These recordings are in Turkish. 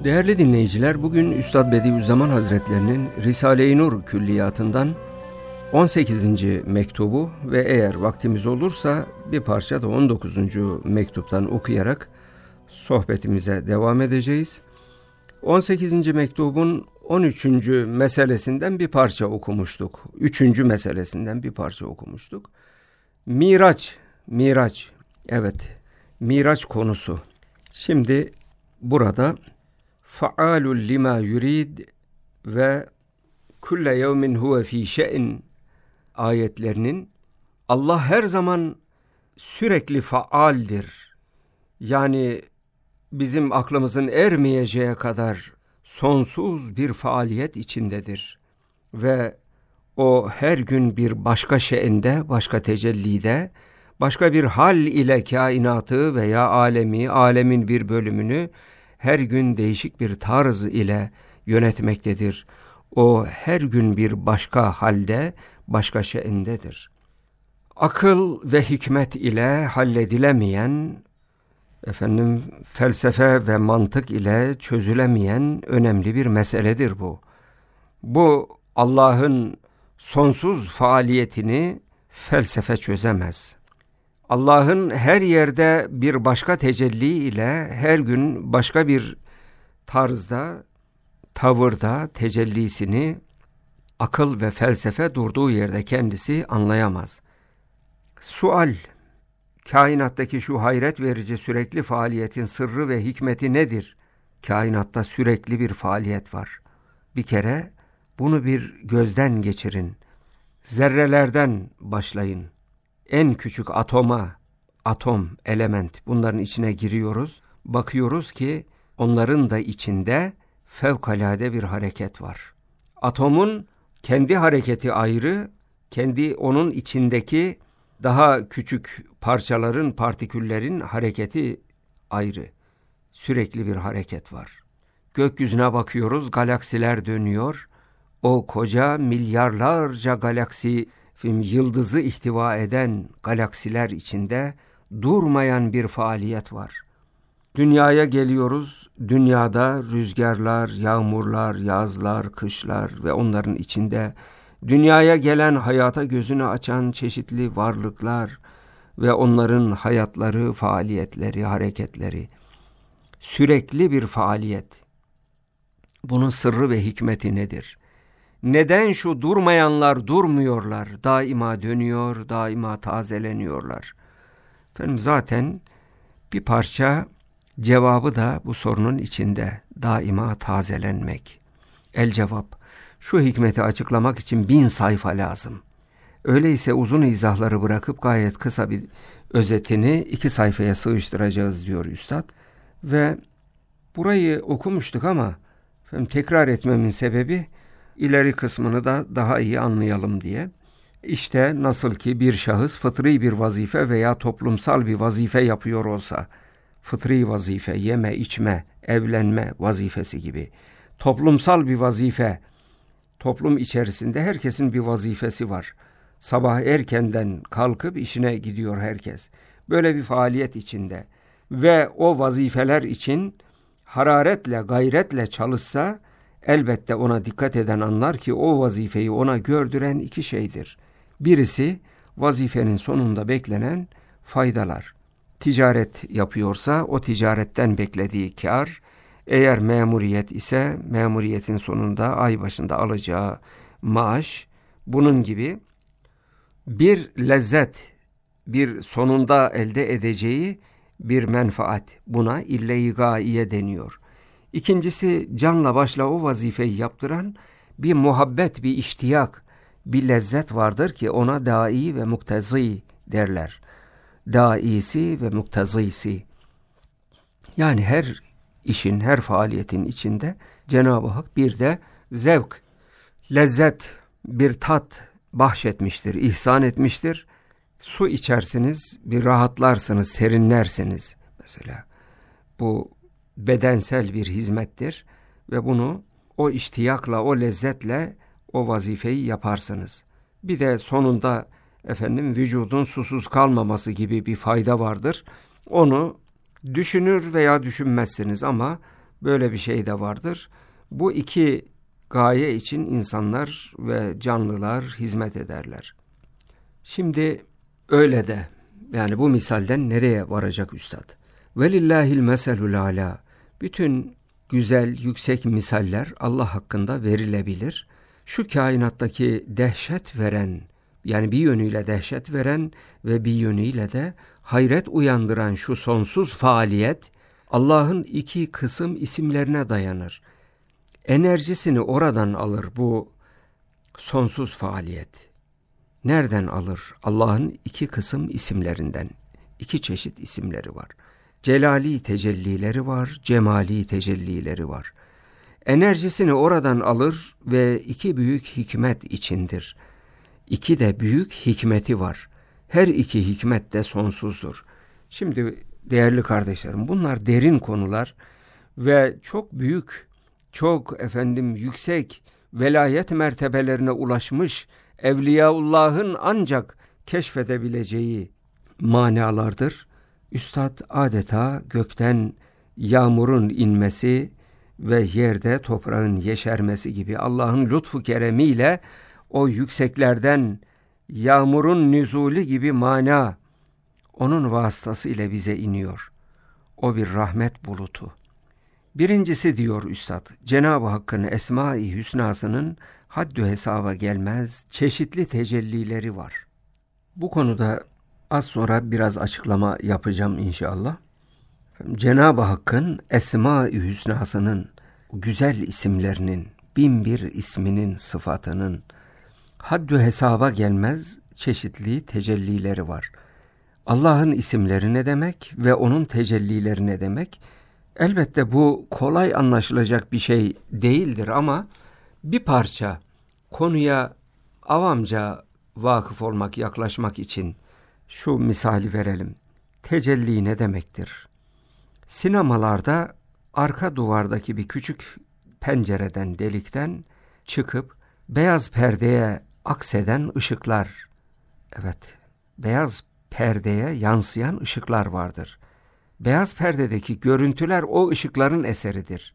Değerli dinleyiciler, bugün Üstad Bediüzzaman Hazretlerinin Risale-i Nur külliyatından 18. mektubu ve eğer vaktimiz olursa bir parça da 19. mektuptan okuyarak sohbetimize devam edeceğiz. 18. mektubun 13. meselesinden bir parça okumuştuk. 3. meselesinden bir parça okumuştuk. Miraç. Evet, Miraç konusu. Şimdi burada fa'alul lima yurid ve kulle yevmin huve fi şe'n ayetlerinin Allah her zaman sürekli faaldir. Yani bizim aklımızın ermeyeceği kadar sonsuz bir faaliyet içindedir. Ve o her gün bir başka şe'inde, başka tecellide, başka bir hal ile kainatı veya alemin bir bölümünü her gün değişik bir tarz ile yönetmektedir. O her gün bir başka halde, başka şe'indedir. Akıl ve hikmet ile halledilemeyen, felsefe ve mantık ile çözülemeyen önemli bir meseledir bu. Bu Allah'ın sonsuz faaliyetini felsefe çözemez. Allah'ın her yerde bir başka tecelli ile her gün başka bir tarzda, tavırda tecellisini akıl ve felsefe durduğu yerde kendisi anlayamaz. Sual, kainattaki şu hayret verici sürekli faaliyetin sırrı ve hikmeti nedir? Kainatta sürekli bir faaliyet var. Bir kere bunu bir gözden geçirin. Zerrelerden başlayın. En küçük atom, element, bunların içine giriyoruz. Bakıyoruz ki onların da içinde fevkalade bir hareket var. Atomun kendi hareketi ayrı, onun içindeki daha küçük parçaların, partiküllerin hareketi ayrı. Sürekli bir hareket var. Gökyüzüne bakıyoruz, galaksiler dönüyor. O koca milyarlarca galaksi, yıldızı ihtiva eden galaksiler içinde durmayan bir faaliyet var. Dünyaya geliyoruz, dünyada rüzgarlar, yağmurlar, yazlar, kışlar ve onların içinde dünyaya gelen, hayata gözünü açan çeşitli varlıklar ve onların hayatları, faaliyetleri, hareketleri. Sürekli bir faaliyet. Bunun sırrı ve hikmeti nedir? Neden şu durmayanlar durmuyorlar? Daima dönüyor, daima tazeleniyorlar. Zaten bir parça cevabı da bu sorunun içinde. Daima tazelenmek. El cevap. Şu hikmeti açıklamak için 1000 sayfa lazım. Öyleyse uzun izahları bırakıp gayet kısa bir özetini 2 sayfaya sığıştıracağız diyor Üstad. Ve burayı okumuştuk ama tekrar etmemin sebebi ileri kısmını da daha iyi anlayalım diye. İşte nasıl ki bir şahıs fıtri bir vazife veya toplumsal bir vazife yapıyor olsa, fıtri vazife, yeme, içme, evlenme vazifesi gibi, toplumsal bir vazife, toplum içerisinde herkesin bir vazifesi var. Sabah erkenden kalkıp işine gidiyor herkes. Böyle bir faaliyet içinde ve o vazifeler için hararetle, gayretle çalışsa, elbette ona dikkat eden anlar ki o vazifeyi ona gördüren 2 şeydir. Birisi vazifenin sonunda beklenen faydalar. Ticaret yapıyorsa o ticaretten beklediği kar, eğer memuriyet ise memuriyetin sonunda ay başında alacağı maaş, bunun gibi bir lezzet, bir sonunda elde edeceği bir menfaat, buna ille-i gaiye deniyor. İkincisi canla başla o vazifeyi yaptıran bir muhabbet, bir iştiyak, bir lezzet vardır ki ona dai ve muktezi derler. Daisi ve muktezisi. Yani her işin, her faaliyetin içinde Cenab-ı Hak bir de zevk, lezzet, bir tat bahşetmiştir, ihsan etmiştir. Su içersiniz, bir rahatlarsınız, serinlersiniz mesela. Bu bedensel bir hizmettir ve bunu o iştiyakla, o lezzetle o vazifeyi yaparsınız. Bir de sonunda vücudun susuz kalmaması gibi bir fayda vardır. Onu düşünür veya düşünmezsiniz ama böyle bir şey de vardır. Bu iki gaye için insanlar ve canlılar hizmet ederler. Şimdi öyle de, yani bu misalden nereye varacak üstad? Velillahil meselul ala. Bütün güzel, yüksek misaller Allah hakkında verilebilir. Şu kainattaki dehşet veren, yani bir yönüyle dehşet veren ve bir yönüyle de hayret uyandıran şu sonsuz faaliyet, Allah'ın iki kısım isimlerine dayanır. Enerjisini oradan alır bu sonsuz faaliyet. Nereden alır? Allah'ın iki kısım isimlerinden. İki çeşit isimleri var. Celali tecellileri var, cemali tecellileri var. Enerjisini oradan alır ve iki büyük hikmet içindir. İki de büyük hikmeti var. Her iki hikmet de sonsuzdur. Şimdi değerli kardeşlerim, bunlar derin konular ve çok büyük, çok yüksek velayet mertebelerine ulaşmış Evliyaullah'ın ancak keşfedebileceği manalardır. Üstad adeta gökten yağmurun inmesi ve yerde toprağın yeşermesi gibi Allah'ın lütfu keremiyle o yükseklerden yağmurun nüzulü gibi mana onun vasıtasıyla bize iniyor. O bir rahmet bulutu. Birincisi diyor Üstad, Cenab-ı Hakk'ın Esma-i Hüsnasının haddü hesaba gelmez çeşitli tecellileri var. Bu konuda az sonra biraz açıklama yapacağım inşallah. Cenab-ı Hakk'ın Esma-i Hüsnasının güzel isimlerinin, 1001 isminin, sıfatının haddü hesaba gelmez çeşitli tecellileri var. Allah'ın isimleri ne demek ve onun tecellileri ne demek? Elbette bu kolay anlaşılacak bir şey değildir ama bir parça konuya avamca vakıf olmak, yaklaşmak için şu misali verelim. Tecelli ne demektir? Sinemalarda arka duvardaki bir küçük pencereden, delikten çıkıp beyaz perdeye akseden ışıklar, evet, beyaz perdeye yansıyan ışıklar vardır. Beyaz perdedeki görüntüler o ışıkların eseridir.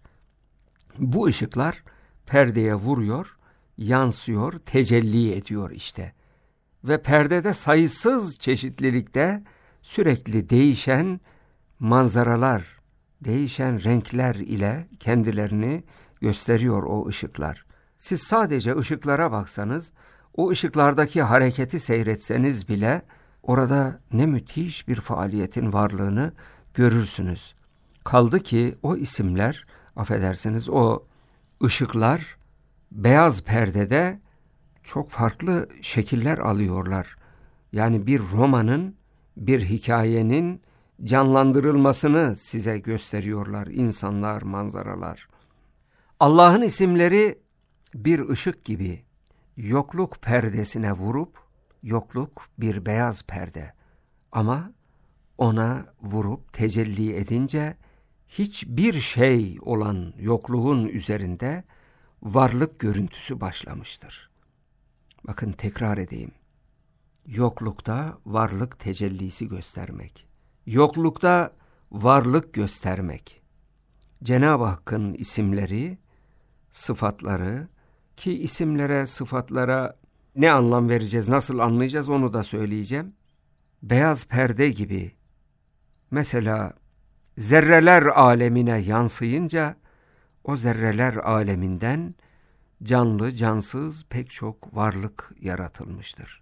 Bu ışıklar perdeye vuruyor, yansıyor, tecelli ediyor işte. Ve perdede sayısız çeşitlilikte sürekli değişen manzaralar, değişen renkler ile kendilerini gösteriyor o ışıklar. Siz sadece ışıklara baksanız, o ışıklardaki hareketi seyretseniz bile orada ne müthiş bir faaliyetin varlığını görürsünüz. Kaldı ki o isimler, affedersiniz, o ışıklar beyaz perdede çok farklı şekiller alıyorlar. Yani bir romanın, bir hikayenin canlandırılmasını size gösteriyorlar insanlar, manzaralar. Allah'ın isimleri bir ışık gibi yokluk perdesine vurup, yokluk bir beyaz perde ama ona vurup tecelli edince hiçbir şey olan yokluğun üzerinde varlık görüntüsü başlamıştır. Bakın tekrar edeyim. Yoklukta varlık tecellisi göstermek. Yoklukta varlık göstermek. Cenab-ı Hakk'ın isimleri, sıfatları, ki isimlere, sıfatlara ne anlam vereceğiz, nasıl anlayacağız onu da söyleyeceğim. Beyaz perde gibi, mesela zerreler alemine yansıyınca, o zerreler aleminden canlı, cansız pek çok varlık yaratılmıştır.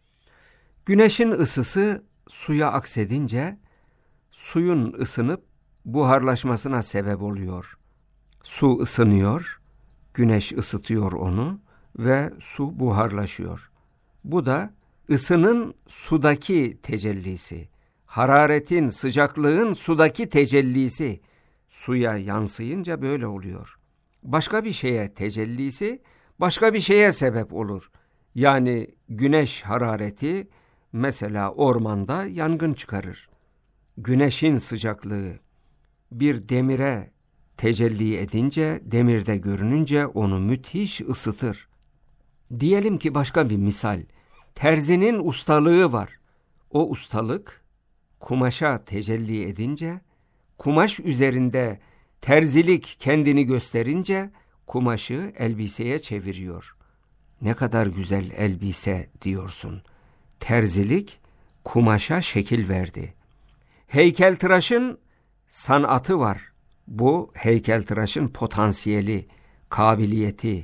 Güneşin ısısı suya aksedince, suyun ısınıp buharlaşmasına sebep oluyor. Su ısınıyor, güneş ısıtıyor onu ve su buharlaşıyor. Bu da ısının sudaki tecellisi, hararetin, sıcaklığın sudaki tecellisi. Suya yansıyınca böyle oluyor. Başka bir şeye tecellisi, başka bir şeye sebep olur. Yani güneş harareti mesela ormanda yangın çıkarır. Güneşin sıcaklığı bir demire tecelli edince, demirde görününce onu müthiş ısıtır. Diyelim ki başka bir misal, terzinin ustalığı var. O ustalık kumaşa tecelli edince, kumaş üzerinde Terzilik kendini gösterince kumaşı elbiseye çeviriyor. Ne kadar güzel elbise diyorsun. Terzilik kumaşa şekil verdi. Heykeltıraşın sanatı var. Bu heykeltıraşın potansiyeli, kabiliyeti,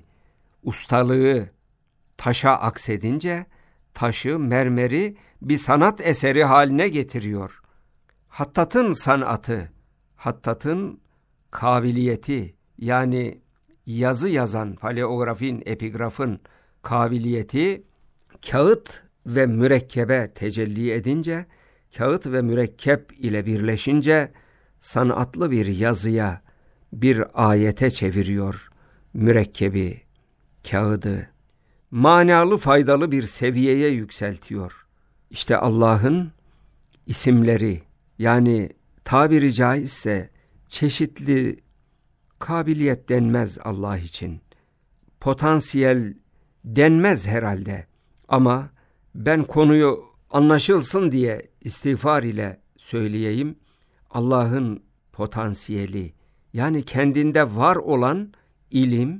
ustalığı taşa aksedince taşı, mermeri bir sanat eseri haline getiriyor. Hattatın sanatı, hattatın kabiliyeti, yani yazı yazan, paleografin, epigrafın kabiliyeti kağıt ve mürekkebe tecelli edince, kağıt ve mürekkep ile birleşince sanatlı bir yazıya, bir ayete çeviriyor mürekkebi, kağıdı. Manalı, faydalı bir seviyeye yükseltiyor. İşte Allah'ın isimleri, yani tabiri caizse çeşitli kabiliyet denmez Allah için. Potansiyel denmez herhalde. Ama ben konuyu anlaşılsın diye istiğfar ile söyleyeyim. Allah'ın potansiyeli, yani kendinde var olan ilim,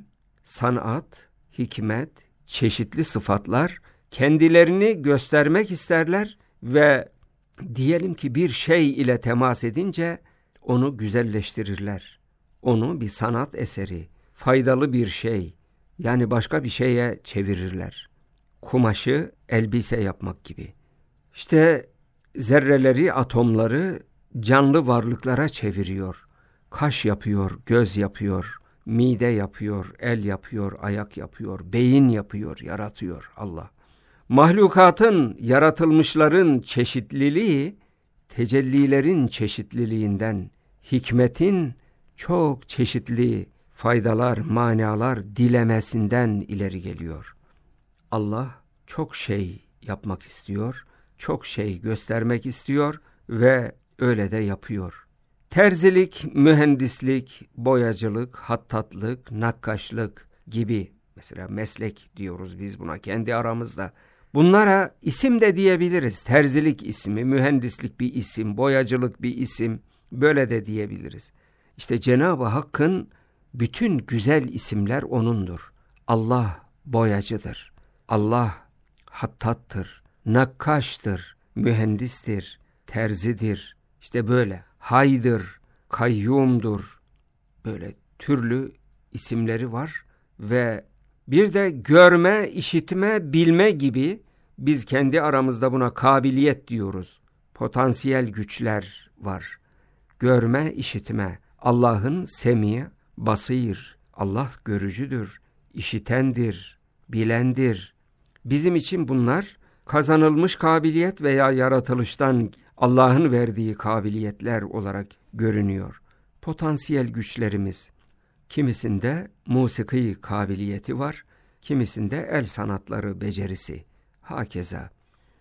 sanat, hikmet, çeşitli sıfatlar kendilerini göstermek isterler ve diyelim ki bir şey ile temas edince onu güzelleştirirler. Onu bir sanat eseri, faydalı bir şey, yani başka bir şeye çevirirler. Kumaşı elbise yapmak gibi. İşte zerreleri, atomları canlı varlıklara çeviriyor. Kaş yapıyor, göz yapıyor, mide yapıyor, el yapıyor, ayak yapıyor, beyin yapıyor, yaratıyor Allah. Mahlukatın, yaratılmışların çeşitliliği, tecellilerin çeşitliliğinden, hikmetin çok çeşitli faydalar, manalar dilemesinden ileri geliyor. Allah çok şey yapmak istiyor, çok şey göstermek istiyor ve öyle de yapıyor. Terzilik, mühendislik, boyacılık, hattatlık, nakkaşlık gibi, mesela meslek diyoruz biz buna kendi aramızda. Bunlara isim de diyebiliriz. Terzilik ismi, mühendislik bir isim, boyacılık bir isim, böyle de diyebiliriz. İşte Cenab-ı Hakk'ın bütün güzel isimler O'nundur. Allah boyacıdır, Allah hattattır, nakkaştır, mühendistir, terzidir, işte böyle. Haydır, kayyumdur, böyle türlü isimleri var ve bir de görme, işitme, bilme gibi, biz kendi aramızda buna kabiliyet diyoruz. Potansiyel güçler var. Görme, işitme. Allah'ın semi, basir. Allah görücüdür, işitendir, bilendir. Bizim için bunlar kazanılmış kabiliyet veya yaratılıştan Allah'ın verdiği kabiliyetler olarak görünüyor. Potansiyel güçlerimiz. Kimisinde musiki kabiliyeti var, kimisinde el sanatları becerisi, hakeza.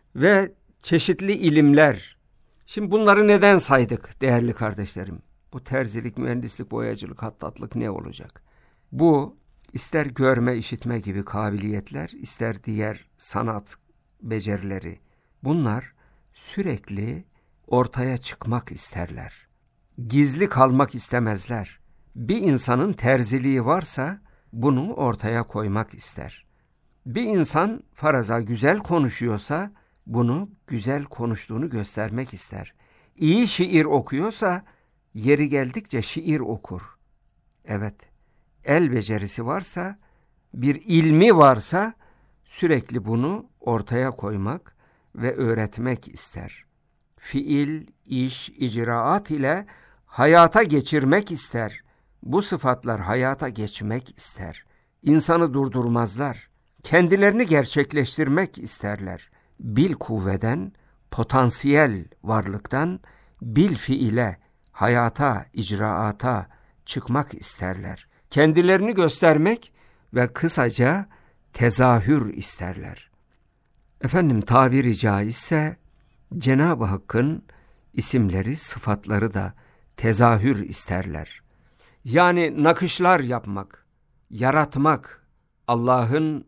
Ve çeşitli ilimler. Şimdi bunları neden saydık değerli kardeşlerim? Bu terzilik, mühendislik, boyacılık, hattatlık ne olacak? Bu ister görme, işitme gibi kabiliyetler, ister diğer sanat becerileri. Bunlar sürekli ortaya çıkmak isterler. Gizli kalmak istemezler. Bir insanın terziliği varsa bunu ortaya koymak ister. Bir insan faraza güzel konuşuyorsa bunu güzel konuştuğunu göstermek ister. İyi şiir okuyorsa yeri geldikçe şiir okur. Evet, el becerisi varsa, bir ilmi varsa sürekli bunu ortaya koymak ve öğretmek ister. Fiil, iş, icraat ile hayata geçirmek ister. Bu sıfatlar hayata geçmek ister. İnsanı durdurmazlar. Kendilerini gerçekleştirmek isterler. Bil kuvveden, potansiyel varlıktan, bil fiile, hayata, icraata çıkmak isterler. Kendilerini göstermek ve kısaca tezahür isterler. Efendim tabiri caizse Cenab-ı Hakk'ın isimleri, sıfatları da tezahür isterler. Yani nakışlar yapmak, yaratmak Allah'ın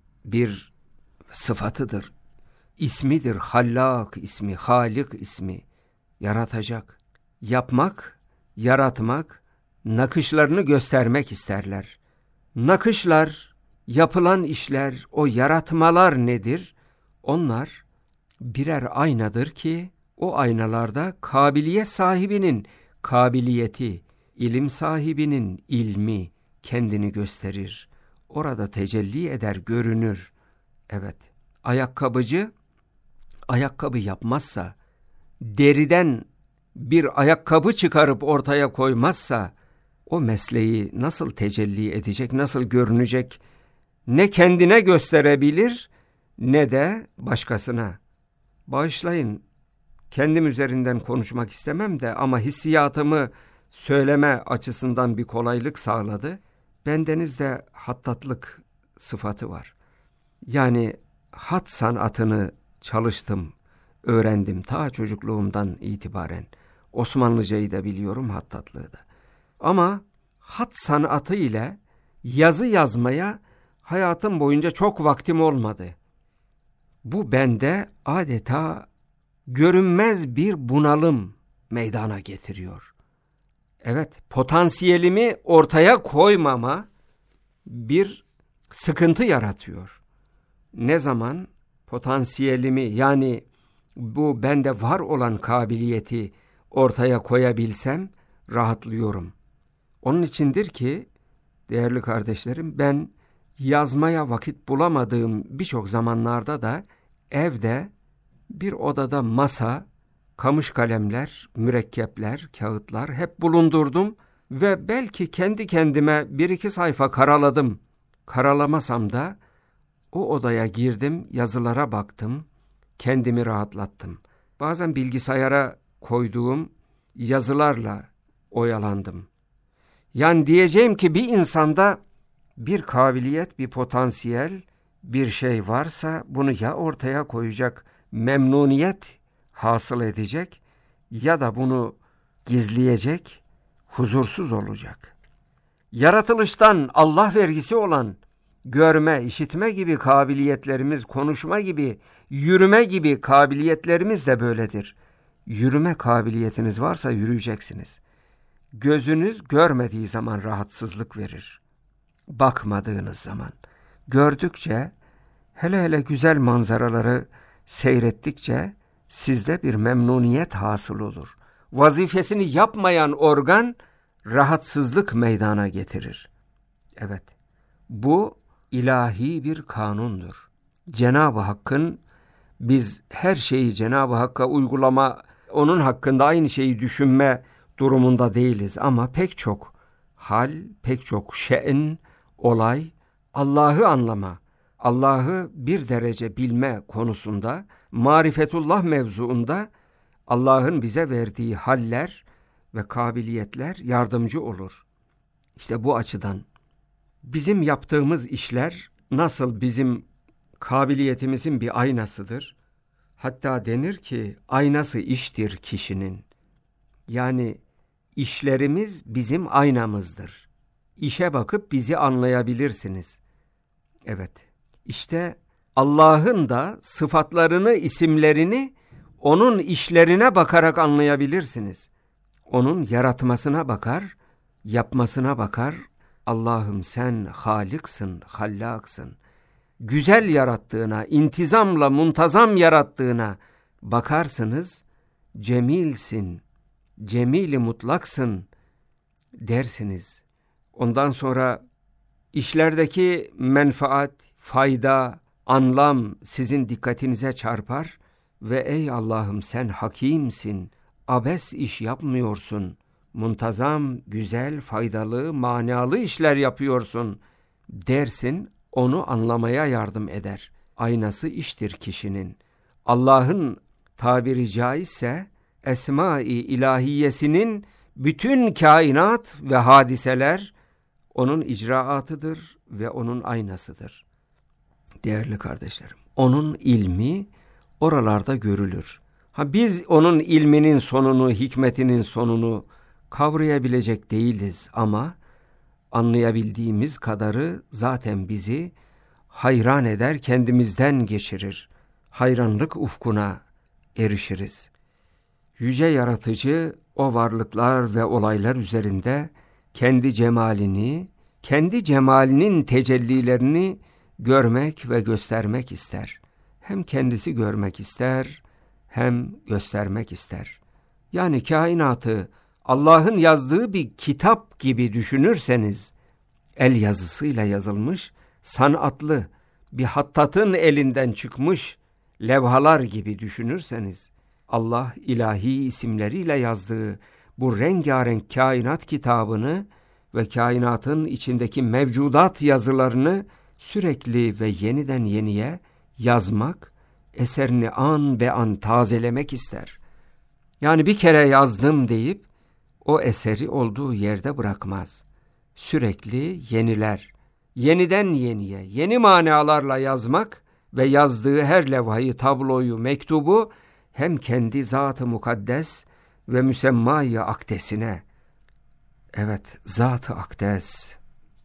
bir sıfatıdır. İsmidir, Hallak ismi, Halik ismi, yaratacak. Yapmak, yaratmak, nakışlarını göstermek isterler. Nakışlar, yapılan işler, o yaratmalar nedir? Onlar birer aynadır ki o aynalarda kabiliyet sahibinin kabiliyeti, ilim sahibinin ilmi kendini gösterir. Orada tecelli eder, görünür. Evet, ayakkabıcı ayakkabı yapmazsa, deriden bir ayakkabı çıkarıp ortaya koymazsa, o mesleği nasıl tecelli edecek, nasıl görünecek? Ne kendine gösterebilir, ne de başkasına. Bağışlayın, kendim üzerinden konuşmak istemem de ama hissiyatımı söyleme açısından bir kolaylık sağladı. Bendenizde hattatlık sıfatı var. Yani hat sanatını çalıştım, öğrendim ta çocukluğumdan itibaren. Osmanlıcayı da biliyorum, hattatlığı da. Ama hat sanatı ile yazı yazmaya hayatım boyunca çok vaktim olmadı. Bu bende adeta görünmez bir bunalım meydana getiriyor. Evet, potansiyelimi ortaya koymama bir sıkıntı yaratıyor. Ne zaman potansiyelimi, yani bu bende var olan kabiliyeti ortaya koyabilsem rahatlıyorum. Onun içindir ki değerli kardeşlerim, ben yazmaya vakit bulamadığım birçok zamanlarda da evde bir odada masa, kamış kalemler, mürekkepler, kağıtlar hep bulundurdum ve belki kendi kendime bir iki sayfa karaladım. Karalamasam da o odaya girdim, yazılara baktım, kendimi rahatlattım. Bazen bilgisayara koyduğum yazılarla oyalandım. Yani diyeceğim ki bir insanda bir kabiliyet, bir potansiyel, bir şey varsa bunu ya ortaya koyacak, memnuniyet hasıl edecek ya da bunu gizleyecek, huzursuz olacak. Yaratılıştan Allah vergisi olan görme, işitme gibi kabiliyetlerimiz, konuşma gibi, yürüme gibi kabiliyetlerimiz de böyledir. Yürüme kabiliyetiniz varsa yürüyeceksiniz. Gözünüz görmediği zaman rahatsızlık verir. Bakmadığınız zaman, gördükçe, hele hele güzel manzaraları seyrettikçe sizde bir memnuniyet hasıl olur. Vazifesini yapmayan organ rahatsızlık meydana getirir. Evet, bu ilahi bir kanundur. Cenab-ı Hakk'ın, biz her şeyi Cenab-ı Hakk'a uygulama, onun hakkında aynı şeyi düşünme durumunda değiliz ama pek çok hal, pek çok şe'n, olay, Allah'ı anlama, Allah'ı bir derece bilme konusunda, marifetullah mevzuunda Allah'ın bize verdiği haller ve kabiliyetler yardımcı olur. İşte bu açıdan bizim yaptığımız işler nasıl bizim kabiliyetimizin bir aynasıdır. Hatta denir ki aynası iştir kişinin. Yani işlerimiz bizim aynamızdır. İşe bakıp bizi anlayabilirsiniz. Evet, işte Allah'ın da sıfatlarını, isimlerini onun işlerine bakarak anlayabilirsiniz. Onun yaratmasına bakar, yapmasına bakar. Allah'ım sen Halıksın, Hallaksın. Güzel yarattığına, intizamla muntazam yarattığına bakarsınız. Cemilsin, cemili mutlaksın dersiniz. Ondan sonra işlerdeki menfaat, fayda, anlam sizin dikkatinize çarpar ve ey Allah'ım sen hakimsin, abes iş yapmıyorsun, muntazam, güzel, faydalı, manalı işler yapıyorsun dersin, onu anlamaya yardım eder. Aynası iştir kişinin. Allah'ın tabiri caizse esma-i ilahiyesinin bütün kainat ve hadiseler onun icraatıdır ve onun aynasıdır. Değerli kardeşlerim, onun ilmi oralarda görülür. Biz onun ilminin sonunu, hikmetinin sonunu kavrayabilecek değiliz ama anlayabildiğimiz kadarı zaten bizi hayran eder, kendimizden geçirir. Hayranlık ufkuna erişiriz. Yüce Yaratıcı o varlıklar ve olaylar üzerinde kendi cemalini, kendi cemalinin tecellilerini görmek ve göstermek ister. Hem kendisi görmek ister, hem göstermek ister. Yani kainatı Allah'ın yazdığı bir kitap gibi düşünürseniz, el yazısıyla yazılmış, sanatlı, bir hattatın elinden çıkmış levhalar gibi düşünürseniz, Allah ilahi isimleriyle yazdığı bu rengarenk kainat kitabını ve kainatın içindeki mevcudat yazılarını sürekli ve yeniden yeniye yazmak, eserini an be an tazelemek ister. Yani bir kere yazdım deyip o eseri olduğu yerde bırakmaz. Sürekli yeniler, yeniden yeniye, yeni manalarla yazmak ve yazdığı her levhayı, tabloyu, mektubu hem kendi zat-ı mukaddes ve müsemma-i akdesine, evet zat-ı akdes,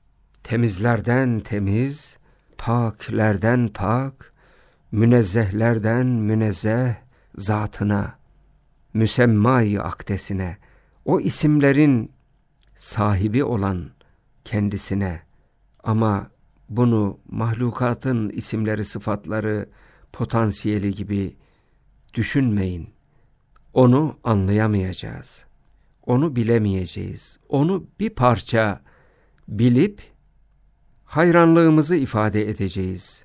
temizlerden temiz, paklerden pak, münezzehlerden münezzeh zatına, müsemma-i akdesine, o isimlerin sahibi olan kendisine, ama bunu mahlukatın isimleri, sıfatları, potansiyeli gibi düşünmeyin. Onu anlayamayacağız. Onu bilemeyeceğiz. Onu bir parça bilip hayranlığımızı ifade edeceğiz.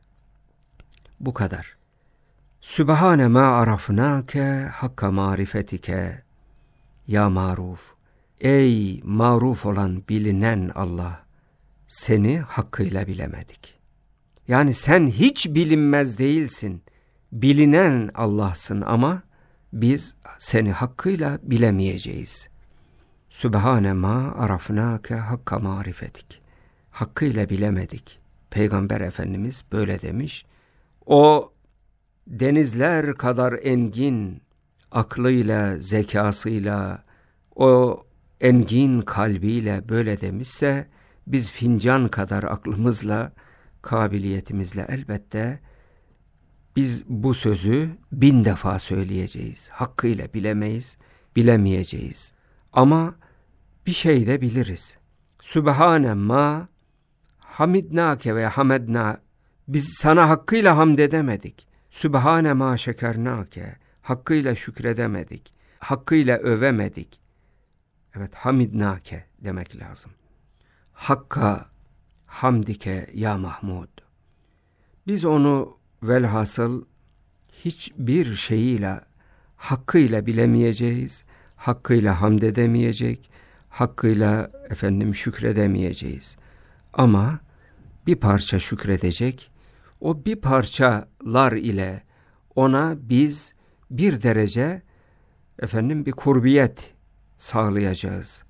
Bu kadar. Sübhane ma arafnake hakka marifetike ya maruf. Ey maruf olan, bilinen Allah, seni hakkıyla bilemedik. Yani sen hiç bilinmez değilsin. Bilinen Allah'sın ama biz seni hakkıyla bilemeyeceğiz. Sübhane ma arafnake hakka marifetik. Hakkıyla bilemedik. Peygamber Efendimiz böyle demiş. O denizler kadar engin aklıyla, zekasıyla, o engin kalbiyle böyle demişse, biz fincan kadar aklımızla, kabiliyetimizle elbette biz bu sözü 1000 defa söyleyeceğiz. Hakkıyla bilemeyiz, bilemeyeceğiz. Ama bir şey de biliriz. Sübhane ma hamidnake ve hamedna. Biz sana hakkıyla hamd edemedik. Sübhane ma şekernake. Hakkıyla şükredemedik. Hakkıyla övemedik. Evet, hamidnake demek lazım. Hakka hamdike ya Mahmud. Biz onu velhasıl hiçbir şeyiyle hakkıyla bilemeyeceğiz, hakkıyla hamd edemeyecek, hakkıyla şükredemeyeceğiz. Ama bir parça şükredecek, o bir parçalar ile ona biz bir derece bir kurbiyet sağlayacağız.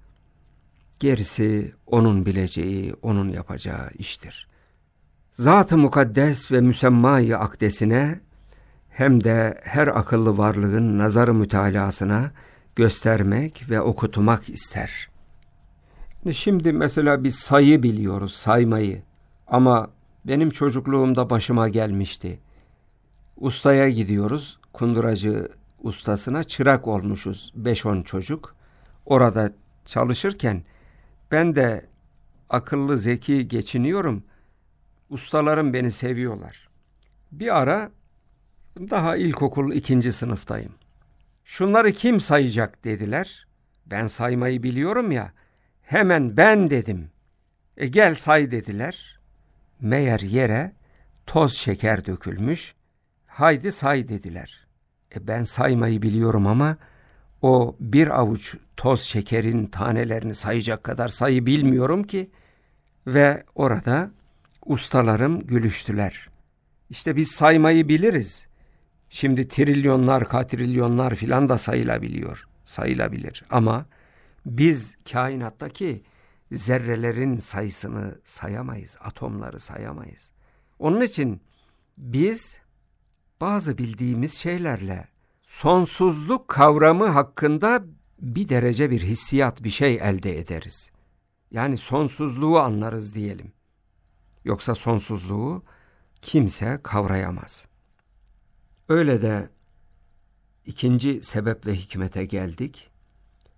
Gerisi onun bileceği, onun yapacağı iştir. Zat-ı mukaddes ve müsemma-i akdesine hem de her akıllı varlığın nazar-ı mütalasına göstermek ve okutmak ister. Şimdi mesela biz sayı biliyoruz, saymayı. Ama benim çocukluğumda başıma gelmişti. Ustaya gidiyoruz, kunduracı ustasına çırak olmuşuz 5-10 çocuk. Orada çalışırken ben de akıllı, zeki geçiniyorum. Ustalarım beni seviyorlar. Bir ara daha ilkokul 2. sınıftayım. Şunları kim sayacak dediler. Ben saymayı biliyorum ya. Hemen ben dedim. Gel say dediler. Meğer yere toz şeker dökülmüş. Haydi say dediler. Ben saymayı biliyorum ama o bir avuç toz şekerin tanelerini sayacak kadar sayı bilmiyorum ki. Ve orada ustalarım gülüştüler. İşte biz saymayı biliriz. Şimdi trilyonlar, katrilyonlar filan da sayılabilir. Ama biz kainattaki zerrelerin sayısını sayamayız, atomları sayamayız. Onun için biz bazı bildiğimiz şeylerle sonsuzluk kavramı hakkında bir derece bir hissiyat, bir şey elde ederiz. Yani sonsuzluğu anlarız diyelim. Yoksa sonsuzluğu kimse kavrayamaz. Öyle de ikinci sebep ve hikmete geldik.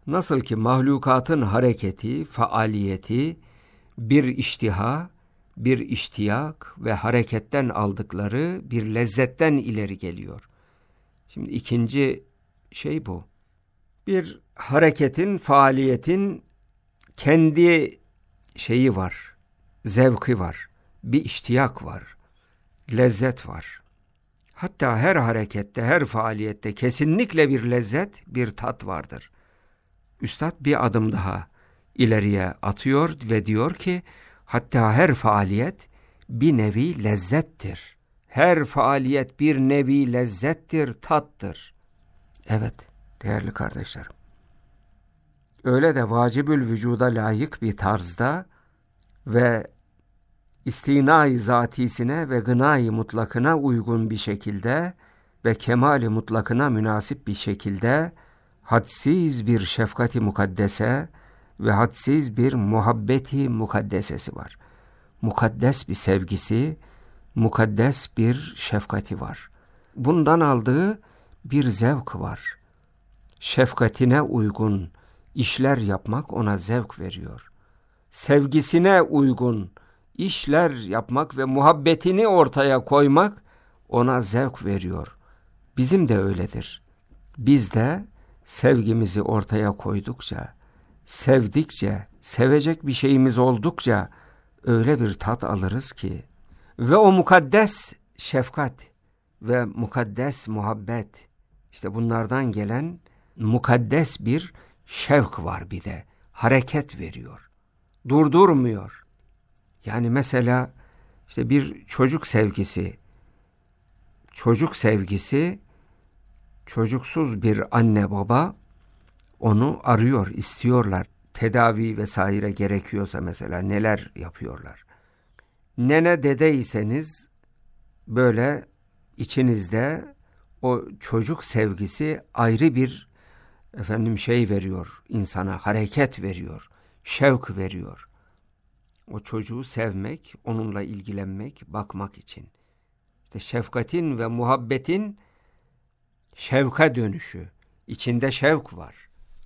Nasıl ki mahlukatın hareketi, faaliyeti bir iştiha, bir iştiyak ve hareketten aldıkları bir lezzetten ileri geliyor. Şimdi ikinci şey bu. Bir hareketin, faaliyetin kendi şeyi var, zevki var, bir iştiyak var, lezzet var. Hatta her harekette, her faaliyette kesinlikle bir lezzet, bir tat vardır. Üstad bir adım daha ileriye atıyor ve diyor ki, hatta her faaliyet bir nevi lezzettir. Her faaliyet bir nevi lezzettir, tattır. Evet değerli kardeşlerim. Öyle de vacibül vücuda layık bir tarzda ve istina-i zatisine ve gına-i mutlakına uygun bir şekilde ve kemal-i mutlakına münasip bir şekilde hadsiz bir şefkati mukaddese ve hadsiz bir muhabbeti mukaddesesi var. Mukaddes bir sevgisi, mukaddes bir şefkati var. Bundan aldığı bir zevk var. Şefkatine uygun işler yapmak ona zevk veriyor. Sevgisine uygun işler yapmak ve muhabbetini ortaya koymak ona zevk veriyor. Bizim de öyledir. Biz de sevgimizi ortaya koydukça, sevdikçe, sevecek bir şeyimiz oldukça öyle bir tat alırız ki ve o mukaddes şefkat ve mukaddes muhabbet, işte bunlardan gelen mukaddes bir şevk var, bir de hareket veriyor. Durdurmuyor. Yani mesela işte bir çocuk sevgisi, çocuksuz bir anne baba onu arıyor, istiyorlar. Tedavi vesaire gerekiyorsa mesela neler yapıyorlar. Nene dedeyseniz böyle içinizde o çocuk sevgisi ayrı bir şey veriyor insana, hareket veriyor, şevk veriyor. O çocuğu sevmek, onunla ilgilenmek, bakmak için. İşte şefkatin ve muhabbetin şevka dönüşü, içinde şevk var.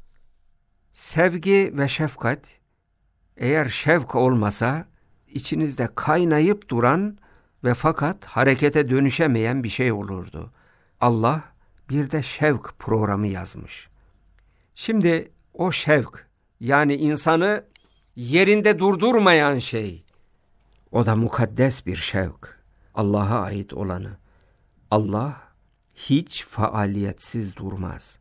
Sevgi ve şefkat, eğer şevk olmasa, içinizde kaynayıp duran ve fakat harekete dönüşemeyen bir şey olurdu. Allah bir de şevk programı yazmış. Şimdi o şevk, yani insanı yerinde durdurmayan şey, o da mukaddes bir şevk. Allah'a ait olanı. Allah hiç faaliyetsiz durmaz.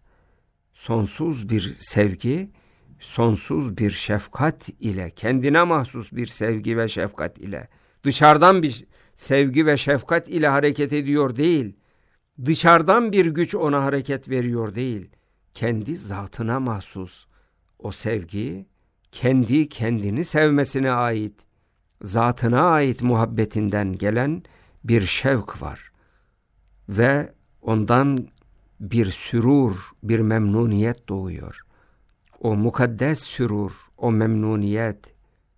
Sonsuz bir sevgi, sonsuz bir şefkat ile, kendine mahsus bir sevgi ve şefkat ile, dışarıdan bir sevgi ve şefkat ile hareket ediyor değil, dışarıdan bir güç ona hareket veriyor değil, kendi zatına mahsus o sevgi, kendi kendini sevmesine ait, zatına ait muhabbetinden gelen bir şevk var. Ve ondan bir sürur, bir memnuniyet doğuyor. O mukaddes sürur, o memnuniyet,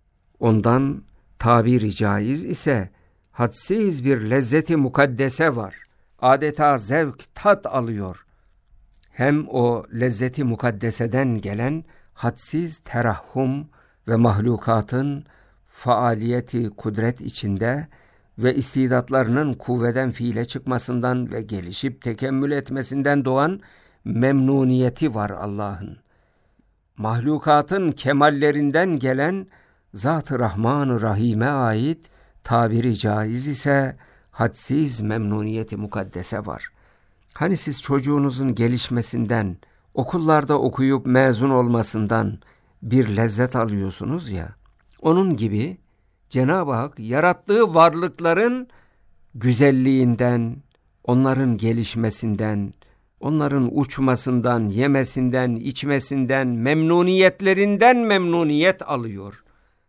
ondan tabiri caiz ise hadsiz bir lezzeti mukaddese var. Adeta zevk, tat alıyor. Hem o lezzeti mukaddeseden gelen hadsiz terahhum ve mahlukatın faaliyeti kudret içinde ve istidatlarının kuvveden fiile çıkmasından ve gelişip tekemmül etmesinden doğan memnuniyeti var Allah'ın. Mahlukatın kemallerinden gelen Zat-ı Rahman-ı Rahim'e ait tabiri caiz ise hadsiz memnuniyeti mukaddese var. Hani siz çocuğunuzun gelişmesinden, okullarda okuyup mezun olmasından bir lezzet alıyorsunuz ya, onun gibi Cenab-ı Hak yarattığı varlıkların güzelliğinden, onların gelişmesinden, onların uçmasından, yemesinden, içmesinden, memnuniyetlerinden memnuniyet alıyor.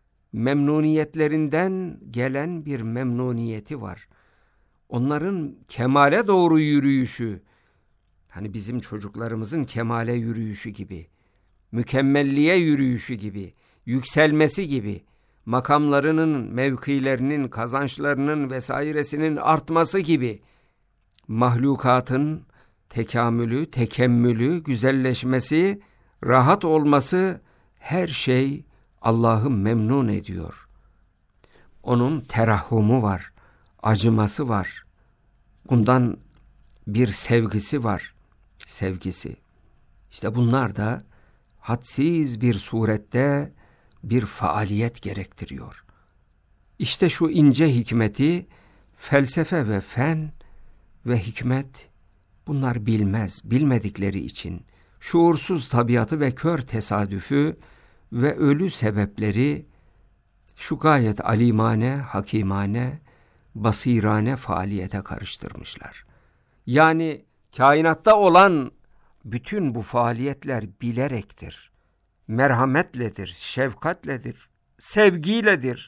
Memnuniyetlerinden gelen bir memnuniyeti var. Onların kemale doğru yürüyüşü, hani bizim çocuklarımızın kemale yürüyüşü gibi, mükemmelliğe yürüyüşü gibi, yükselmesi gibi, makamlarının, mevkilerinin, kazançlarının vesairesinin artması gibi, mahlukatın tekamülü, tekemmülü, güzelleşmesi, Rahat olması, her şey Allah'ı memnun ediyor. Onun terahhumu var, acıması var. Bundan bir sevgisi var, sevgisi. İşte bunlar da hadsiz bir surette bir faaliyet gerektiriyor. İşte şu ince hikmeti felsefe ve fen ve hikmet bunlar bilmez, bilmedikleri için şuursuz tabiatı ve kör tesadüfü ve ölü sebepleri şu gayet alimane, hakimane, basirane faaliyete karıştırmışlar. Yani kainatta olan bütün bu faaliyetler bilerektir, merhametledir, şefkatledir, sevgiyledir,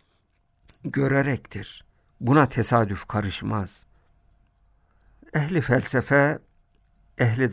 görerektir. Buna tesadüf karışmaz. Ehli felsefe, ehli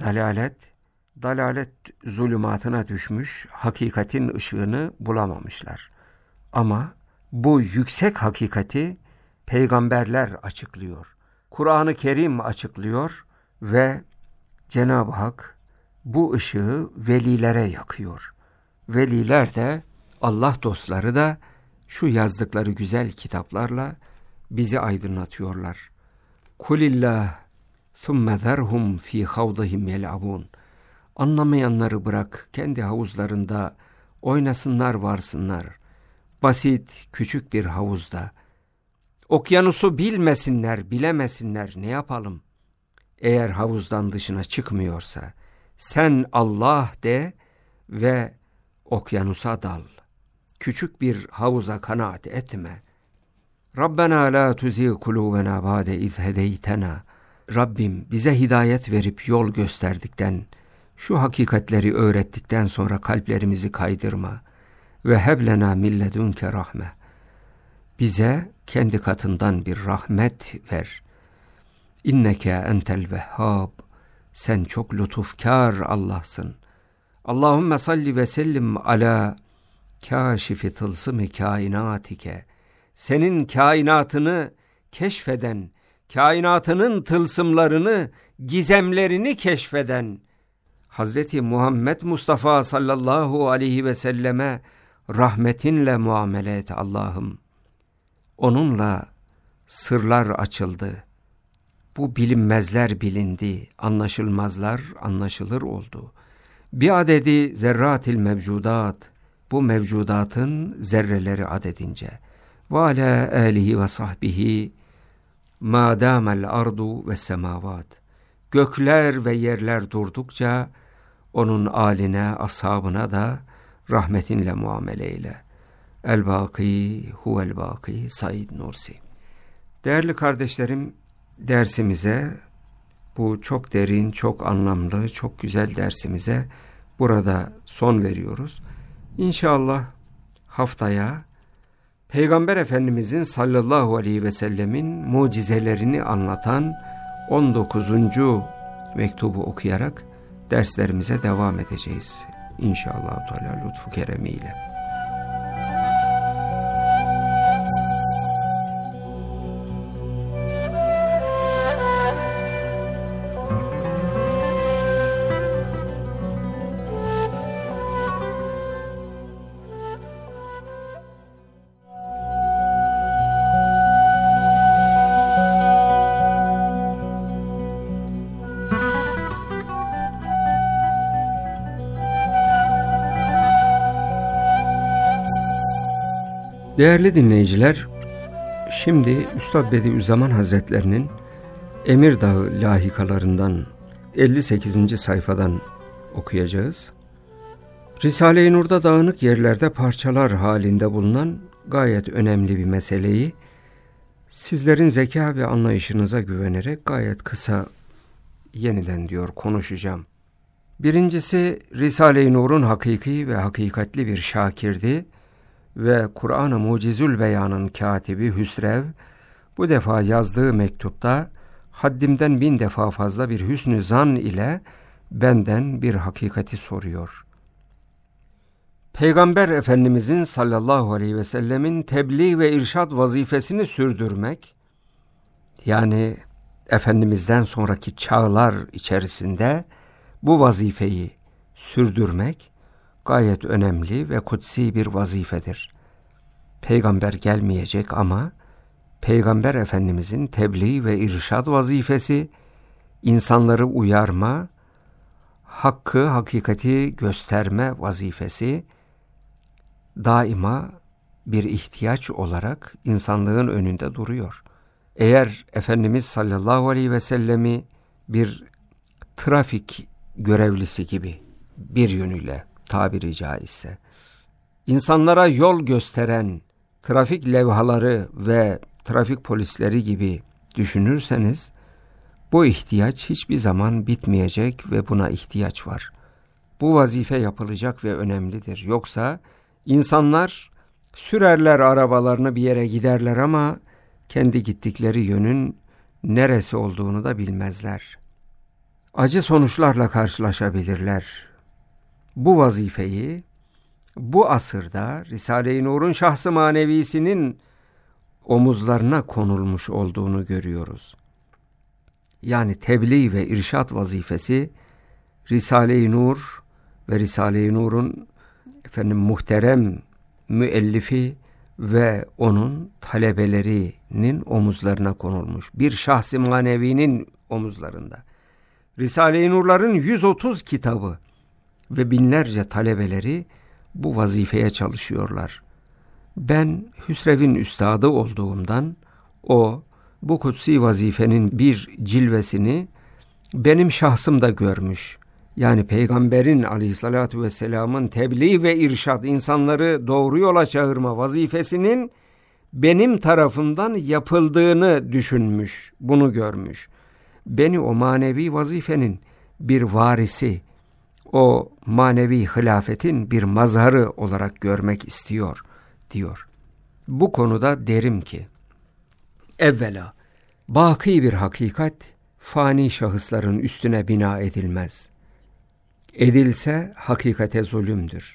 dalalet zulümatına düşmüş, hakikatin ışığını bulamamışlar. Ama bu yüksek hakikati peygamberler açıklıyor. Kur'an-ı Kerim açıklıyor ve Cenab-ı Hak bu ışığı velilere yakıyor. Veliler de, Allah dostları da şu yazdıkları güzel kitaplarla bizi aydınlatıyorlar. Kulillah thumme zerhum fi havdihim yel'abun. Anlamayanları bırak, kendi havuzlarında oynasınlar, varsınlar. Basit, küçük bir havuzda. Okyanusu bilmesinler, bilemesinler, ne yapalım? Eğer havuzdan dışına çıkmıyorsa, sen Allah de ve okyanusa dal. Küçük bir havuza kanaat etme. Rabbena la tuzigh kulubena ba'de iz hedeytena. Rabbim bize hidayet verip yol gösterdikten, şu hakikatleri öğrettikten sonra kalplerimizi kaydırma. Ve heblena min ledunke rahme. Bize kendi katından bir rahmet ver. İnneke entel vehhab. Sen çok lütufkar Allah'sın. Allahümme salli ve sellim ala kâşifi tılsım-ı kainatike. Senin kainatını keşfeden, kainatının tılsımlarını, gizemlerini keşfeden Hazreti Muhammed Mustafa sallallahu aleyhi ve selleme rahmetinle muamele et Allah'ım. Onunla sırlar açıldı. Bu bilinmezler bilindi, anlaşılmazlar anlaşılır oldu. Bir adedi zerratil mevcudat, bu mevcudatın zerreleri adedince. Ve ala alihi ve sahbihi ma damel ardu ve semavat. Gökler ve yerler durdukça onun aline, ashabına da rahmetinle muamele eyle. El-Baki huvel-Baki Said Nursi. Değerli kardeşlerim, dersimize, bu çok derin, çok anlamlı, çok güzel dersimize burada son veriyoruz. İnşallah haftaya Peygamber Efendimizin sallallahu aleyhi ve sellemin mucizelerini anlatan 19. mektubu okuyarak derslerimize devam edeceğiz. İnşallah Teala lütfu keremiyle. Değerli dinleyiciler, şimdi Üstad Bediüzzaman Hazretlerinin Emirdağ lahikalarından 58. sayfadan okuyacağız. Risale-i Nur'da dağınık yerlerde parçalar halinde bulunan gayet önemli bir meseleyi sizlerin zeka ve anlayışınıza güvenerek gayet kısa yeniden konuşacağım. Birincisi, Risale-i Nur'un hakiki ve hakikatli bir şakirdi ve Kur'an-ı Mucizül Beyan'ın katibi Hüsrev bu defa yazdığı mektupta haddimden 1000 defa fazla bir hüsnü zan ile benden bir hakikati soruyor. Peygamber Efendimizin sallallahu aleyhi ve sellemin tebliğ ve irşad vazifesini sürdürmek, yani Efendimiz'den sonraki çağlar içerisinde bu vazifeyi sürdürmek gayet önemli ve kutsi bir vazifedir. Peygamber gelmeyecek ama Peygamber Efendimizin tebliğ ve irşad vazifesi, insanları uyarma, hakkı, hakikati gösterme vazifesi daima bir ihtiyaç olarak insanlığın önünde duruyor. Eğer Efendimiz sallallahu aleyhi ve sellemi bir trafik görevlisi gibi bir yönüyle tabiri caizse, insanlara yol gösteren trafik levhaları ve trafik polisleri gibi düşünürseniz, bu ihtiyaç hiçbir zaman bitmeyecek ve buna ihtiyaç var. Bu vazife yapılacak ve önemlidir. Yoksa insanlar sürerler arabalarını, bir yere giderler ama kendi gittikleri yönün neresi olduğunu da bilmezler. Acı sonuçlarla karşılaşabilirler. Bu vazifeyi bu asırda Risale-i Nur'un şahs-ı manevisinin omuzlarına konulmuş olduğunu görüyoruz. Yani tebliğ ve irşad vazifesi Risale-i Nur ve Risale-i Nur'un muhterem müellifi ve onun talebelerinin omuzlarına konulmuş. Bir şahs-ı manevinin omuzlarında. Risale-i Nur'ların 130 kitabı ve binlerce talebeleri bu vazifeye çalışıyorlar. Ben Hüsrev'in üstadı olduğumdan bu kutsi vazifenin bir cilvesini benim şahsımda görmüş. Yani Peygamberin aleyhissalatu vesselamın tebliğ ve irşad, insanları doğru yola çağırma vazifesinin benim tarafımdan yapıldığını düşünmüş, bunu görmüş. Beni o manevi vazifenin bir varisi, o manevi hilafetin bir mazharı olarak görmek istiyor, diyor. Bu konuda derim ki, evvela, baki bir hakikat, fani şahısların üstüne bina edilmez. Edilse hakikate zulümdür.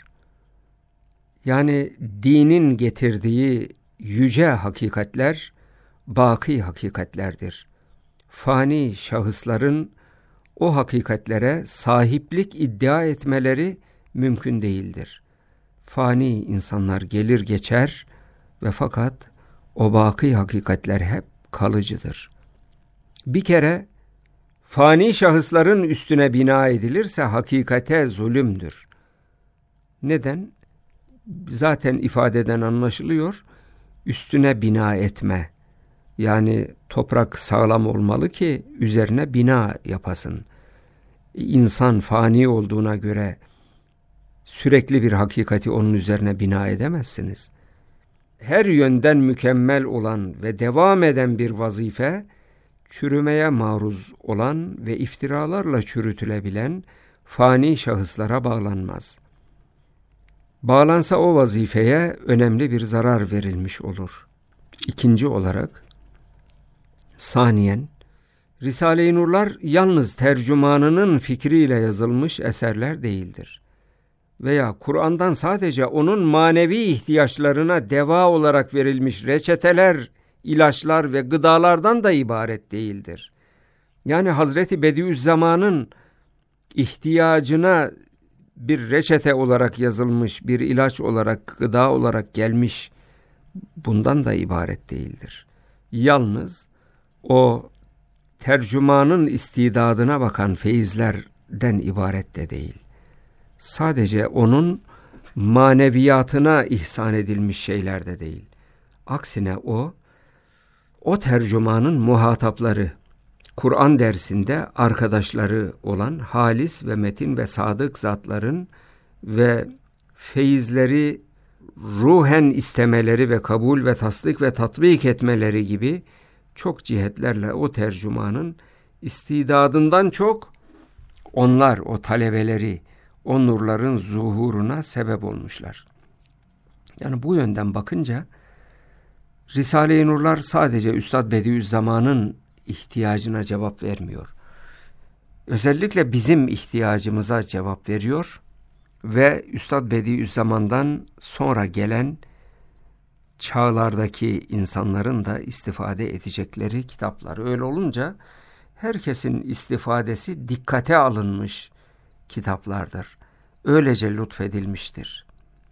Yani dinin getirdiği yüce hakikatler, baki hakikatlerdir. Fani şahısların o hakikatlere sahiplik iddia etmeleri mümkün değildir. Fani insanlar gelir geçer ve fakat o baki hakikatler hep kalıcıdır. Bir kere fani şahısların üstüne bina edilirse hakikate zulümdür. Neden? Zaten ifadeden anlaşılıyor. Üstüne bina etme. Yani toprak sağlam olmalı ki üzerine bina yapasın. İnsan fani olduğuna göre sürekli bir hakikati onun üzerine bina edemezsiniz. Her yönden mükemmel olan ve devam eden bir vazife, çürümeye maruz olan ve iftiralarla çürütülebilen fani şahıslara bağlanmaz. Bağlansa o vazifeye önemli bir zarar verilmiş olur. İkinci olarak, saniyen, Risale-i Nurlar yalnız tercümanının fikriyle yazılmış eserler değildir. Veya Kur'an'dan sadece onun manevi ihtiyaçlarına deva olarak verilmiş reçeteler, ilaçlar ve gıdalardan da ibaret değildir. Yani Hazreti Bediüzzaman'ın ihtiyacına bir reçete olarak yazılmış, bir ilaç olarak, gıda olarak gelmiş, bundan da ibaret değildir. Yalnız o tercümanın istidadına bakan feyizlerden ibaret de değil. Sadece onun maneviyatına ihsan edilmiş şeyler de değil. Aksine o tercümanın muhatapları, Kur'an dersinde arkadaşları olan halis ve metin ve sadık zatların ve feyizleri ruhen istemeleri ve kabul ve tasdik ve tatbik etmeleri gibi çok cihetlerle o tercümanın istidadından çok onlar, o talebeleri, o nurların zuhuruna sebep olmuşlar. Yani bu yönden bakınca Risale-i Nurlar sadece Üstad Bediüzzaman'ın ihtiyacına cevap vermiyor. Özellikle bizim ihtiyacımıza cevap veriyor ve Üstad Bediüzzaman'dan sonra gelen çağlardaki insanların da istifade edecekleri kitaplar. Öyle olunca herkesin istifadesi dikkate alınmış kitaplardır. öylece lütfedilmiştir.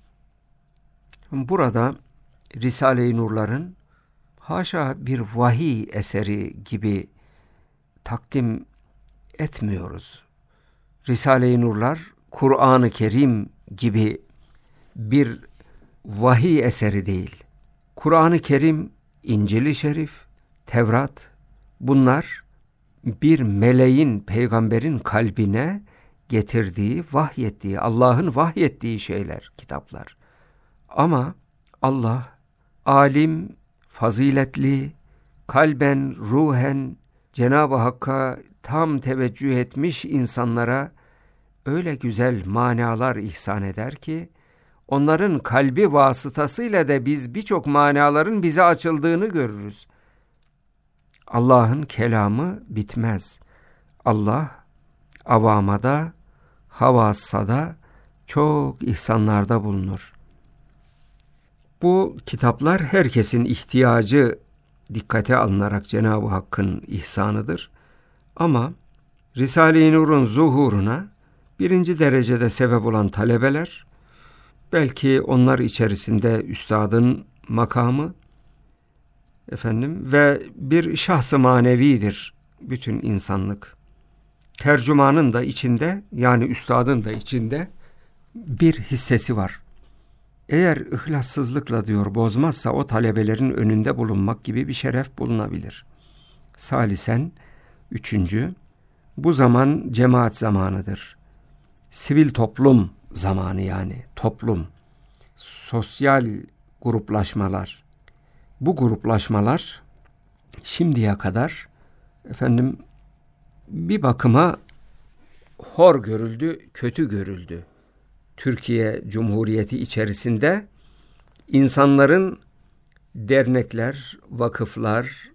Burada Risale-i Nur'ların haşa bir vahiy eseri gibi takdim etmiyoruz. Risale-i Nur'lar Kur'an-ı Kerim gibi bir vahiy eseri değil. Kur'an-ı Kerim, İncil-i Şerif, Tevrat, bunlar bir meleğin, peygamberin kalbine getirdiği, vahyettiği, Allah'ın vahyettiği şeyler, kitaplar. Ama Allah, alim, faziletli, kalben, ruhen, Cenab-ı Hakk'a tam teveccüh etmiş insanlara öyle güzel manalar ihsan eder ki, onların kalbi vasıtasıyla da biz birçok manaların bize açıldığını görürüz. Allah'ın kelamı bitmez. Allah avama da, havassa da çok ihsanlarda bulunur. Bu kitaplar herkesin ihtiyacı dikkate alınarak Cenab-ı Hakk'ın ihsanıdır. Ama Risale-i Nur'un zuhuruna birinci derecede sebep olan talebeler, belki onlar içerisinde üstadın makamı, ve bir şahs-ı manevidir bütün insanlık. Tercümanın da içinde, yani üstadın da içinde bir hissesi var. Eğer ihlassızlıkla diyor bozmazsa o talebelerin önünde bulunmak gibi bir şeref bulunabilir. Salisen, üçüncü, bu zaman cemaat zamanıdır. Sivil toplum zamanı, yani toplum, sosyal gruplaşmalar. Bu gruplaşmalar şimdiye kadar bir bakıma hor görüldü, kötü görüldü. Türkiye Cumhuriyeti içerisinde insanların dernekler, vakıflar,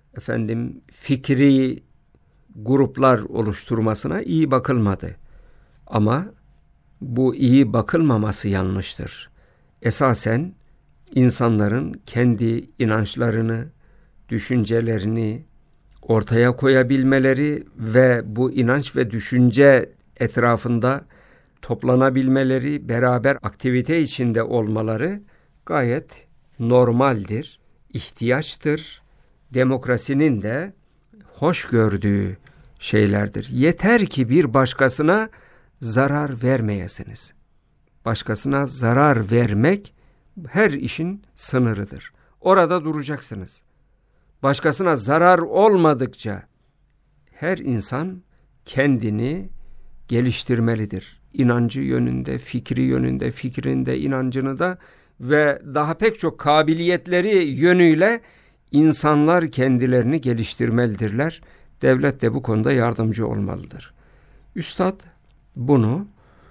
fikri gruplar oluşturmasına iyi bakılmadı. Ama bu iyi bakılmaması yanlıştır. Esasen insanların kendi inançlarını, düşüncelerini ortaya koyabilmeleri ve bu inanç ve düşünce etrafında toplanabilmeleri, beraber aktivite içinde olmaları gayet normaldir, ihtiyaçtır. Demokrasinin de hoş gördüğü şeylerdir. Yeter ki bir başkasına zarar vermeyesiniz. Başkasına zarar vermek her işin sınırıdır. Orada duracaksınız. Başkasına zarar olmadıkça her insan kendini geliştirmelidir. İnancı yönünde, fikri yönünde, fikrinde, inancını da ve daha pek çok kabiliyetleri yönüyle insanlar kendilerini geliştirmelidirler. Devlet de bu konuda yardımcı olmalıdır. Üstad bunu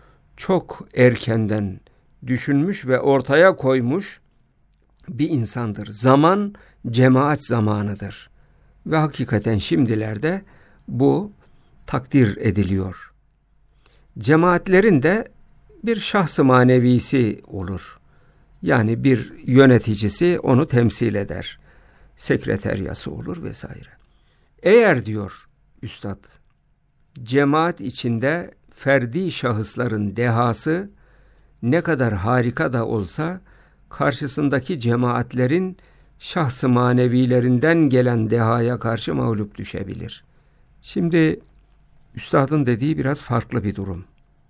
çok erkenden düşünmüş ve ortaya koymuş bir insandır. Zaman cemaat zamanıdır. Ve hakikaten şimdilerde bu takdir ediliyor. Cemaatlerin de bir şahs-ı manevisi olur. Yani bir yöneticisi onu temsil eder. Sekreteryası olur vesaire. Eğer diyor üstad, cemaat içinde ferdi şahısların dehası ne kadar harika da olsa karşısındaki cemaatlerin şahs-ı manevilerinden gelen dehaya karşı mağlup düşebilir. Şimdi üstadın dediği biraz farklı bir durum.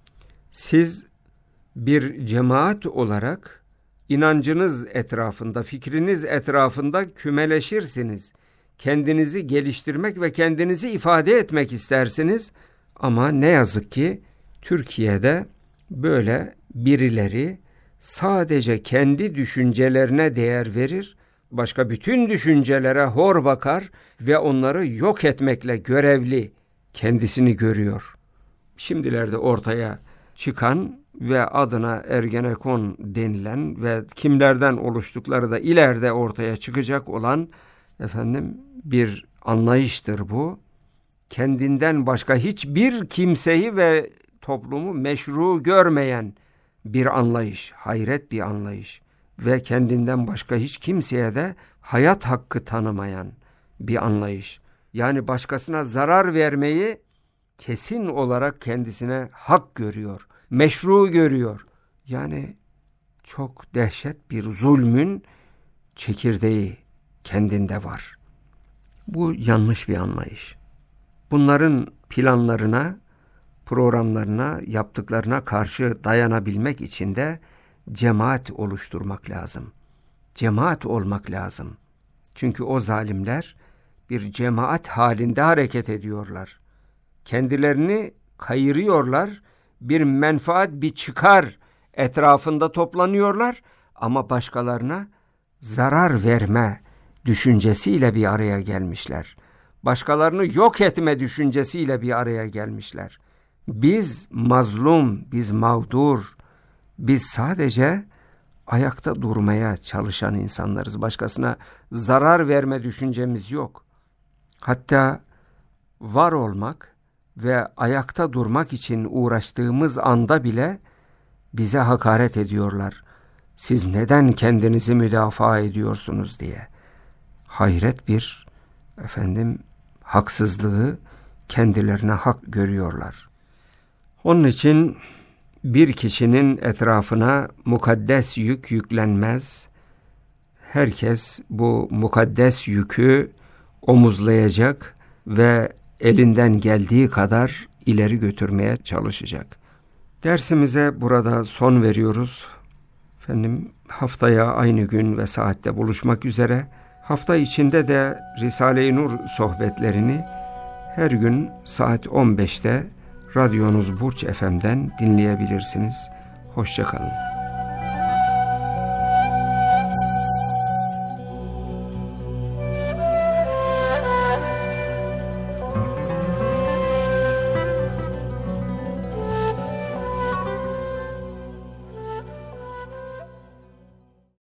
Siz bir cemaat olarak inancınız etrafında, fikriniz etrafında kümeleşirsiniz. Kendinizi geliştirmek ve kendinizi ifade etmek istersiniz. Ama ne yazık ki Türkiye'de böyle birileri sadece kendi düşüncelerine değer verir, başka bütün düşüncelere hor bakar ve onları yok etmekle görevli kendisini görüyor. Şimdilerde ortaya çıkan ve adına Ergenekon denilen ve kimlerden oluştukları da ileride ortaya çıkacak olan bir anlayıştır bu. Kendinden başka hiçbir kimseyi ve toplumu meşru görmeyen bir anlayış, hayret bir anlayış ve kendinden başka hiç kimseye de hayat hakkı tanımayan bir anlayış. Yani başkasına zarar vermeyi kesin olarak kendisine hak görüyor. meşru görüyor. Yani çok dehşet bir zulmün çekirdeği kendinde var. Bu yanlış bir anlayış. Bunların planlarına, programlarına, yaptıklarına karşı dayanabilmek için de cemaat oluşturmak lazım. Cemaat olmak lazım. Çünkü o zalimler bir cemaat halinde hareket ediyorlar. Kendilerini kayırıyorlar, bir menfaat, bir çıkar etrafında toplanıyorlar ama başkalarına zarar verme düşüncesiyle bir araya gelmişler. Başkalarını yok etme düşüncesiyle bir araya gelmişler. Biz mazlum, biz mağdur, biz sadece ayakta durmaya çalışan insanlarız. Başkasına zarar verme düşüncemiz yok. Hatta var olmak ve ayakta durmak için uğraştığımız anda bile bize hakaret ediyorlar. Siz neden kendinizi müdafaa ediyorsunuz diye. Hayret bir haksızlığı kendilerine hak görüyorlar. Onun için bir kişinin etrafına mukaddes yük yüklenmez. Herkes bu mukaddes yükü omuzlayacak ve elinden geldiği kadar ileri götürmeye çalışacak. Dersimize burada son veriyoruz. Haftaya aynı gün ve saatte buluşmak üzere. Hafta içinde de Risale-i Nur sohbetlerini her gün saat 15'te radyonuz Burç FM'den dinleyebilirsiniz. Hoşça kalın.